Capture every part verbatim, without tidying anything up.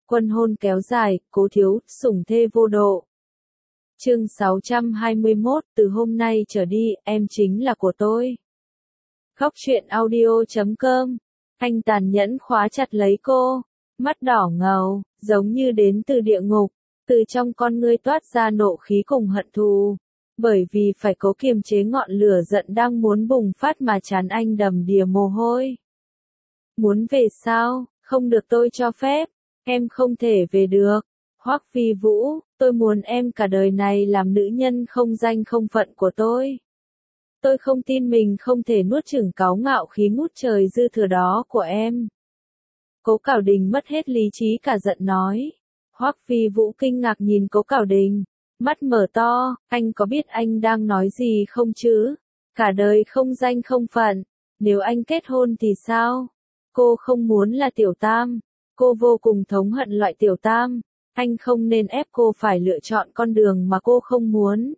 Quân hôn kéo dài, Cố Thiếu, sủng thê vô độ. Chương sáu trăm hai mươi mốt, từ hôm nay trở đi, em chính là của tôi. Khóc chuyện audio chấm com. Anh tàn nhẫn khóa chặt lấy cô, mắt đỏ ngầu, giống như đến từ địa ngục, từ trong con ngươi toát ra nộ khí cùng hận thù. Bởi vì phải cố kiềm chế ngọn lửa giận đang muốn bùng phát mà trán anh đầm đìa mồ hôi. Muốn về sao? Không được, tôi cho phép. Em không thể về được. Hoắc Phi Vũ, tôi muốn em cả đời này làm nữ nhân không danh không phận của tôi. Tôi không tin mình không thể nuốt chửng cáu ngạo khí ngút trời dư thừa đó của em. Cố Cảo Đình mất hết lý trí cả giận nói. Hoắc Phi Vũ kinh ngạc nhìn Cố Cảo Đình, mắt mở to, anh có biết anh đang nói gì không chứ? Cả đời không danh không phận, nếu anh kết hôn thì sao? Cô không muốn là tiểu tam, cô vô cùng thống hận loại tiểu tam, anh không nên ép cô phải lựa chọn con đường mà cô không muốn.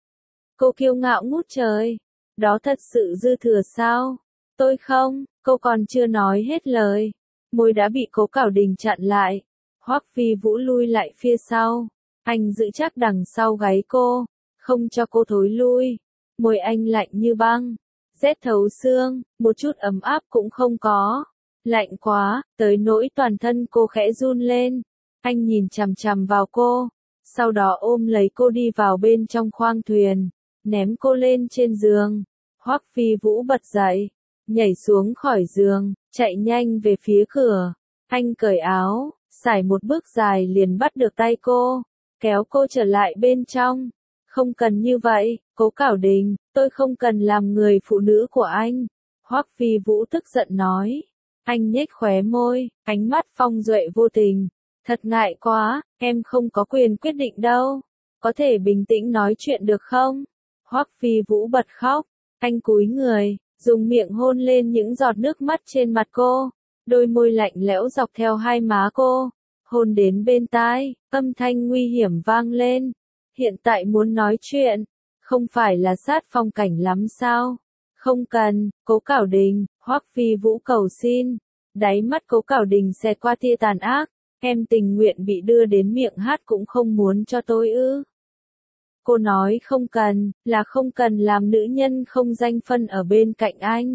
Cô kiêu ngạo ngút trời, đó thật sự dư thừa sao? Tôi không, cô còn chưa nói hết lời, môi đã bị Cố Cảo Đình chặn lại. Hoắc Phi Vũ lui lại phía sau, anh giữ chắc đằng sau gáy cô, không cho cô thối lui. Môi anh lạnh như băng, rét thấu xương, một chút ấm áp cũng không có. Lạnh quá, tới nỗi toàn thân cô khẽ run lên. Anh nhìn chằm chằm vào cô, sau đó ôm lấy cô đi vào bên trong khoang thuyền, ném cô lên trên giường. Hoắc Phi Vũ bật dậy, nhảy xuống khỏi giường, chạy nhanh về phía cửa. Anh cởi áo, sải một bước dài liền bắt được tay cô, kéo cô trở lại bên trong. Không cần như vậy, Cố Cảo Đình, tôi không cần làm người phụ nữ của anh. Hoắc Phi Vũ tức giận nói. Anh nhếch khóe môi, ánh mắt phong duệ vô tình. Thật ngại quá, em không có quyền quyết định đâu. Có thể bình tĩnh nói chuyện được không? Hoắc Phi Vũ bật khóc, anh cúi người, dùng miệng hôn lên những giọt nước mắt trên mặt cô. Đôi môi lạnh lẽo dọc theo hai má cô, hôn đến bên tai, âm thanh nguy hiểm vang lên. Hiện tại muốn nói chuyện, không phải là sát phong cảnh lắm sao? Không cần, Cố Cảo Đình, Hoắc Phi Vũ cầu xin. Đáy mắt Cố Cảo Đình xẹt qua tia tàn ác, em tình nguyện bị đưa đến miệng hát cũng không muốn cho tôi ư? Cô nói không cần, là không cần làm nữ nhân không danh phân ở bên cạnh anh.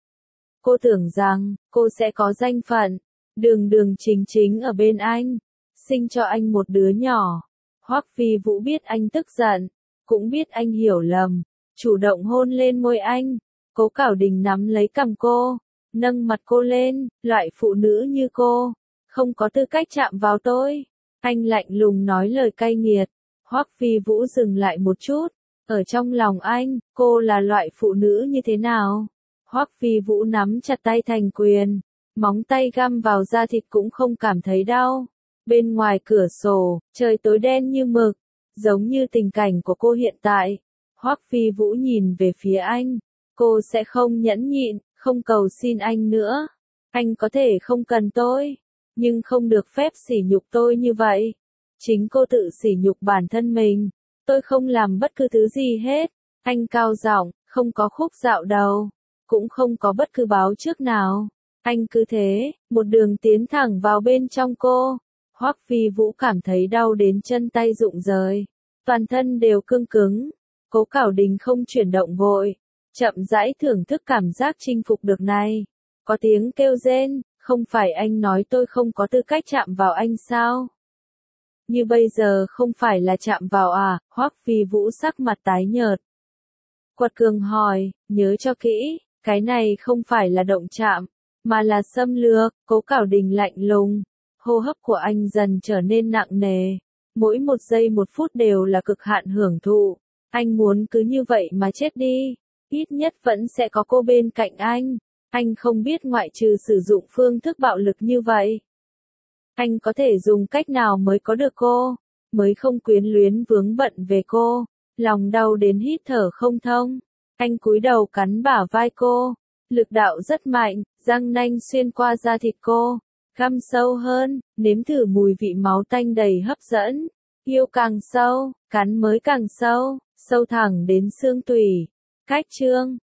Cô tưởng rằng, cô sẽ có danh phận, đường đường chính chính ở bên anh, sinh cho anh một đứa nhỏ. Hoắc Phi Vũ biết anh tức giận, cũng biết anh hiểu lầm, chủ động hôn lên môi anh. Cố Cảo Đình nắm lấy cằm cô, nâng mặt cô lên, loại phụ nữ như cô, không có tư cách chạm vào tôi. Anh lạnh lùng nói lời cay nghiệt. Hoắc Phi Vũ dừng lại một chút, ở trong lòng anh, cô là loại phụ nữ như thế nào? Hoắc Phi Vũ nắm chặt tay thành quyền, móng tay găm vào da thịt cũng không cảm thấy đau. Bên ngoài cửa sổ, trời tối đen như mực, giống như tình cảnh của cô hiện tại. Hoắc Phi Vũ nhìn về phía anh, cô sẽ không nhẫn nhịn, không cầu xin anh nữa. Anh có thể không cần tôi, nhưng không được phép sỉ nhục tôi như vậy. Chính cô tự sỉ nhục bản thân mình, tôi không làm bất cứ thứ gì hết. Anh cao giọng, không có khúc dạo đầu, cũng không có bất cứ báo trước nào. Anh cứ thế, một đường tiến thẳng vào bên trong cô. Hoắc Phi Vũ cảm thấy đau đến chân tay rụng rời, toàn thân đều cương cứng. Cố Cảo Đình không chuyển động vội, chậm rãi thưởng thức cảm giác chinh phục được này. Có tiếng kêu rên, không phải anh nói tôi không có tư cách chạm vào anh sao? Như bây giờ không phải là chạm vào à? Hoắc Phi Vũ sắc mặt tái nhợt. Quật cường hỏi, nhớ cho kỹ, cái này không phải là động chạm, mà là xâm lược. Cố Cảo Đình lạnh lùng, hô hấp của anh dần trở nên nặng nề, mỗi một giây một phút đều là cực hạn hưởng thụ. Anh muốn cứ như vậy mà chết đi, ít nhất vẫn sẽ có cô bên cạnh anh. Anh không biết ngoại trừ sử dụng phương thức bạo lực như vậy, anh có thể dùng cách nào mới có được cô, mới không quyến luyến vướng bận về cô. Lòng đau đến hít thở không thông, anh cúi đầu cắn bả vai cô, lực đạo rất mạnh, răng nanh xuyên qua da thịt cô, găm sâu hơn, nếm thử mùi vị máu tanh đầy hấp dẫn. Yêu càng sâu, cắn mới càng sâu, sâu thẳng đến xương tủy. Cách chương